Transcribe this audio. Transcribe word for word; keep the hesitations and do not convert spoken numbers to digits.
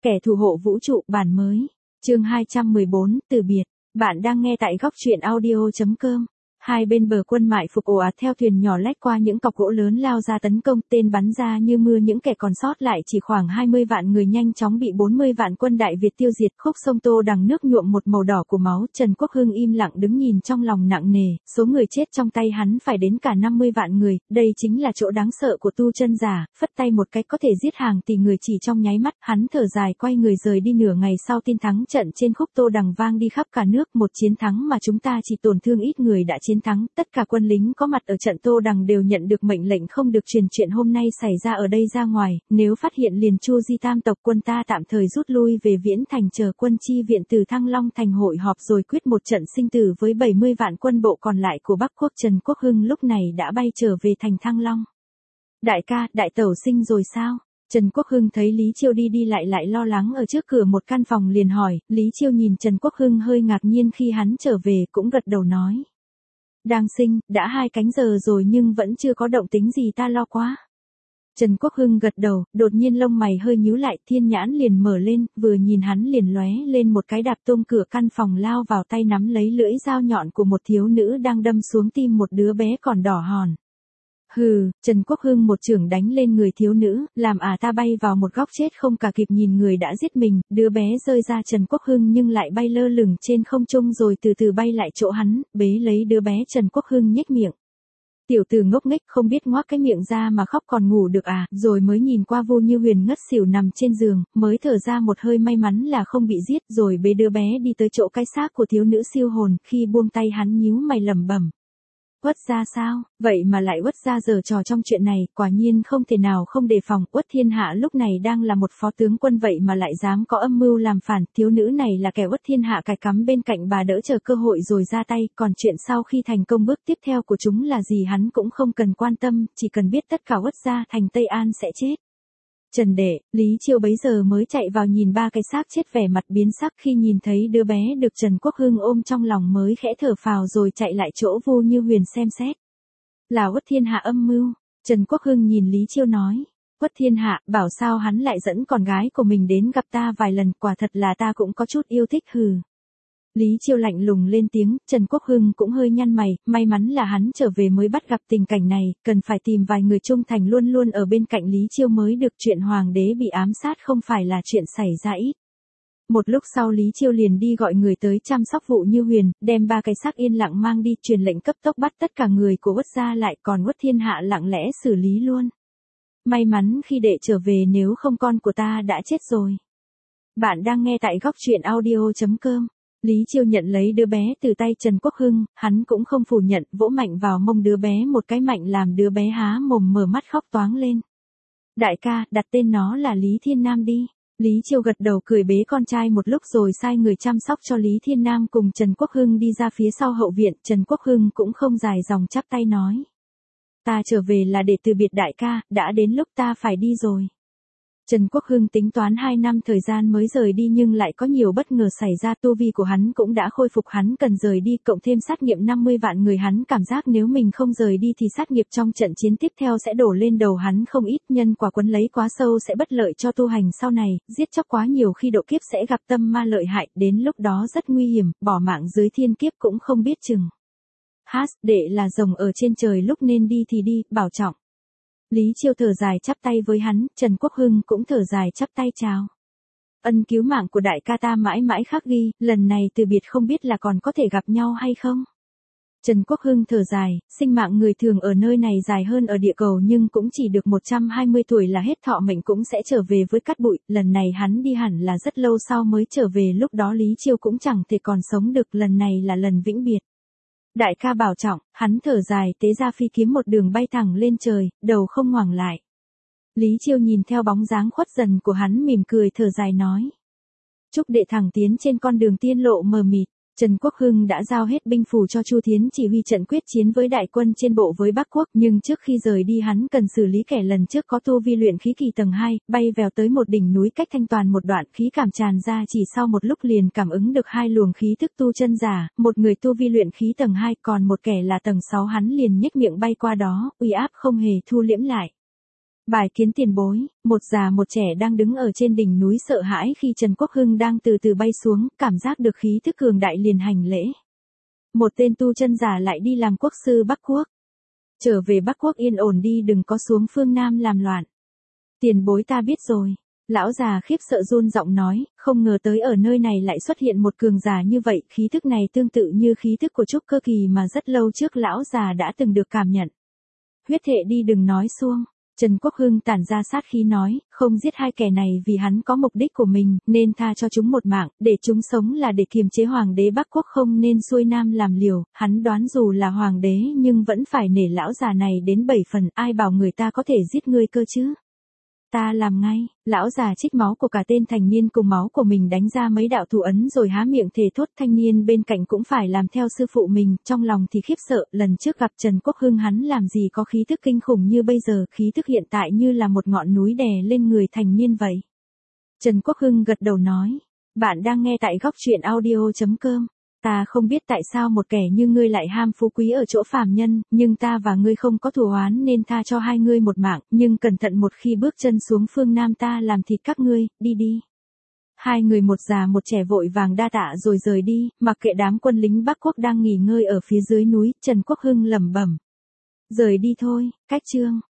Kẻ thù hộ vũ trụ bản mới. Chương hai trăm mười bốn, từ biệt. Bạn đang nghe tại góc truyện audio chấm com. Hai bên bờ quân mại phục ồ ạt theo thuyền nhỏ lách qua những cọc gỗ lớn lao ra tấn công, tên bắn ra như mưa, những kẻ còn sót lại chỉ khoảng hai mươi vạn người nhanh chóng bị bốn mươi vạn quân Đại Việt tiêu diệt. Khúc sông Tô Đằng nước nhuộm một màu đỏ của máu, Trần Quốc Hưng im lặng đứng nhìn trong lòng nặng nề, số người chết trong tay hắn phải đến cả năm mươi vạn người, đây chính là chỗ đáng sợ của tu chân giả, phất tay một cái có thể giết hàng tỷ người chỉ trong nháy mắt. Hắn thở dài quay người rời đi. Nửa ngày sau tin thắng trận trên khúc Tô Đằng vang đi khắp cả nước, một chiến thắng mà chúng ta chỉ tổn thương ít người đã chiến thắng. Tất cả quân lính có mặt ở trận Tô Đằng đều nhận được mệnh lệnh không được truyền chuyện hôm nay xảy ra ở đây ra ngoài, nếu phát hiện liền chu di tam tộc. Quân ta tạm thời rút lui về Viễn Thành chờ quân chi viện từ Thăng Long Thành hội họp rồi quyết một trận sinh tử với bảy mươi vạn quân bộ còn lại của Bắc Quốc. Trần Quốc Hưng lúc này đã bay trở về thành Thăng Long. Đại ca, đại tẩu sinh rồi sao? Trần Quốc Hưng thấy Lý Chiêu đi đi lại lại lo lắng ở trước cửa một căn phòng liền hỏi. Lý Chiêu nhìn Trần Quốc Hưng hơi ngạc nhiên khi hắn trở về, cũng gật đầu nói. Đang sinh, đã hai cánh giờ rồi nhưng vẫn chưa có động tính gì, ta lo quá. Trần Quốc Hưng gật đầu, đột nhiên lông mày hơi nhíu lại, thiên nhãn liền mở lên, vừa nhìn hắn liền lóe lên một cái đạp tung cửa căn phòng lao vào, tay nắm lấy lưỡi dao nhọn của một thiếu nữ đang đâm xuống tim một đứa bé còn đỏ hòn. Hừ, Trần Quốc Hưng một chưởng đánh lên người thiếu nữ, làm à ta bay vào một góc chết không cả kịp nhìn người đã giết mình, đứa bé rơi ra Trần Quốc Hưng nhưng lại bay lơ lửng trên không trung rồi từ từ bay lại chỗ hắn, bế lấy đứa bé. Trần Quốc Hưng nhếch miệng. Tiểu tử ngốc nghếch không biết ngoác cái miệng ra mà khóc còn ngủ được à, rồi mới nhìn qua Vu Như Huyền ngất xỉu nằm trên giường, mới thở ra một hơi may mắn là không bị giết, rồi bế đứa bé đi tới chỗ cái xác của thiếu nữ siêu hồn, khi buông tay hắn nhíu mày lẩm bẩm. Uất gia sao, vậy mà lại Uất gia giở trò trong chuyện này, quả nhiên không thể nào không đề phòng. Uất Thiên Hạ lúc này đang là một phó tướng quân vậy mà lại dám có âm mưu làm phản, thiếu nữ này là kẻ Uất Thiên Hạ cài cắm bên cạnh bà đỡ chờ cơ hội rồi ra tay, còn chuyện sau khi thành công bước tiếp theo của chúng là gì hắn cũng không cần quan tâm, chỉ cần biết tất cả Uất gia thành Tây An sẽ chết. Trần đệ, Lý Chiêu bấy giờ mới chạy vào nhìn ba cái xác chết, vẻ mặt biến sắc khi nhìn thấy đứa bé được Trần Quốc Hưng ôm trong lòng mới khẽ thở phào rồi chạy lại chỗ Vu Như Huyền xem xét. Là Uất Thiên Hạ âm mưu. Trần Quốc Hưng nhìn Lý Chiêu nói. Uất Thiên Hạ, bảo sao hắn lại dẫn con gái của mình đến gặp ta vài lần, quả thật là ta cũng có chút yêu thích. Hừ. Lý Chiêu lạnh lùng lên tiếng, Trần Quốc Hưng cũng hơi nhăn mày, may mắn là hắn trở về mới bắt gặp tình cảnh này, cần phải tìm vài người trung thành luôn luôn ở bên cạnh Lý Chiêu mới được. Chuyện hoàng đế bị ám sát không phải là chuyện xảy ra ít. Một lúc sau Lý Chiêu liền đi gọi người tới chăm sóc Vu Như Huyền, đem ba cái xác yên lặng mang đi, truyền lệnh cấp tốc bắt tất cả người của Uất gia lại, còn Uất Thiên Hạ lặng lẽ xử lý luôn. May mắn khi đệ trở về, nếu không con của ta đã chết rồi. Bạn đang nghe tại góc truyện audio chấm com. Lý Chiêu nhận lấy đứa bé từ tay Trần Quốc Hưng, hắn cũng không phủ nhận, vỗ mạnh vào mông đứa bé một cái mạnh làm đứa bé há mồm mở mắt khóc toáng lên. Đại ca, đặt tên nó là Lý Thiên Nam đi. Lý Chiêu gật đầu cười bế con trai một lúc rồi sai người chăm sóc cho Lý Thiên Nam cùng Trần Quốc Hưng đi ra phía sau hậu viện. Trần Quốc Hưng cũng không dài dòng chắp tay nói. Ta trở về là để từ biệt đại ca, đã đến lúc ta phải đi rồi. Trần Quốc Hưng tính toán hai năm thời gian mới rời đi nhưng lại có nhiều bất ngờ xảy ra, tu vi của hắn cũng đã khôi phục, hắn cần rời đi, cộng thêm sát nghiệp năm mươi vạn người, hắn cảm giác nếu mình không rời đi thì sát nghiệp trong trận chiến tiếp theo sẽ đổ lên đầu hắn không ít, nhân quả quấn lấy quá sâu sẽ bất lợi cho tu hành sau này, giết chóc quá nhiều khi độ kiếp sẽ gặp tâm ma lợi hại, đến lúc đó rất nguy hiểm, bỏ mạng dưới thiên kiếp cũng không biết chừng. Hát, đệ là rồng ở trên trời, lúc nên đi thì đi, bảo trọng. Lý Chiêu thở dài chắp tay với hắn, Trần Quốc Hưng cũng thở dài chắp tay chào. Ân cứu mạng của đại ca ta mãi mãi khắc ghi, lần này từ biệt không biết là còn có thể gặp nhau hay không. Trần Quốc Hưng thở dài, sinh mạng người thường ở nơi này dài hơn ở địa cầu nhưng cũng chỉ được một trăm hai mươi tuổi là hết, thọ mệnh cũng sẽ trở về với cát bụi, lần này hắn đi hẳn là rất lâu sau mới trở về, lúc đó Lý Chiêu cũng chẳng thể còn sống được, lần này là lần vĩnh biệt. Đại ca bảo trọng, hắn thở dài tế ra phi kiếm một đường bay thẳng lên trời, đầu không ngoảnh lại. Lý Chiêu nhìn theo bóng dáng khuất dần của hắn mỉm cười thở dài nói. Chúc đệ thẳng tiến trên con đường tiên lộ mờ mịt. Trần Quốc Hưng đã giao hết binh phù cho Chu Thiến chỉ huy trận quyết chiến với đại quân trên bộ với Bắc Quốc, nhưng trước khi rời đi hắn cần xử lý kẻ lần trước có tu vi luyện khí kỳ tầng hai, bay vèo tới một đỉnh núi cách Thanh Toàn một đoạn, khí cảm tràn ra, chỉ sau một lúc liền cảm ứng được hai luồng khí thức tu chân giả, một người tu vi luyện khí tầng hai, còn một kẻ là tầng sáu, hắn liền nhếch miệng bay qua đó, uy áp không hề thu liễm lại. Bài kiến tiền bối, một già một trẻ đang đứng ở trên đỉnh núi sợ hãi khi Trần Quốc Hưng đang từ từ bay xuống, cảm giác được khí thức cường đại liền hành lễ. Một tên tu chân giả lại đi làm quốc sư Bắc Quốc. Trở về Bắc Quốc yên ổn đi, đừng có xuống phương Nam làm loạn. Tiền bối ta biết rồi. Lão già khiếp sợ run giọng nói, không ngờ tới ở nơi này lại xuất hiện một cường giả như vậy, khí thức này tương tự như khí thức của Trúc Cơ Kỳ mà rất lâu trước lão già đã từng được cảm nhận. Huyết thệ đi, đừng nói suông. Trần Quốc Hưng tản ra sát khí nói, không giết hai kẻ này vì hắn có mục đích của mình, nên tha cho chúng một mạng, để chúng sống là để kiềm chế hoàng đế Bắc Quốc, không nên xuôi nam làm liều. Hắn đoán dù là hoàng đế nhưng vẫn phải nể lão già này đến bảy phần, ai bảo người ta có thể giết ngươi cơ chứ. Ta làm ngay. Lão già trích máu của cả tên thanh niên cùng máu của mình đánh ra mấy đạo thủ ấn rồi há miệng thề thốt, thanh niên bên cạnh cũng phải làm theo sư phụ mình, trong lòng thì khiếp sợ, lần trước gặp Trần Quốc Hưng hắn làm gì có khí thức kinh khủng như bây giờ, khí thức hiện tại như là một ngọn núi đè lên người thanh niên vậy. Trần Quốc Hưng gật đầu nói, bạn đang nghe tại góc truyện audio chấm com. Ta không biết tại sao một kẻ như ngươi lại ham phú quý ở chỗ phàm nhân, nhưng ta và ngươi không có thù oán nên tha cho hai ngươi một mạng, nhưng cẩn thận một khi bước chân xuống phương Nam ta làm thịt các ngươi, đi đi. Hai người một già một trẻ vội vàng đa tạ rồi rời đi, mặc kệ đám quân lính Bắc Quốc đang nghỉ ngơi ở phía dưới núi. Trần Quốc Hưng lẩm bẩm, rời đi thôi. Cách chương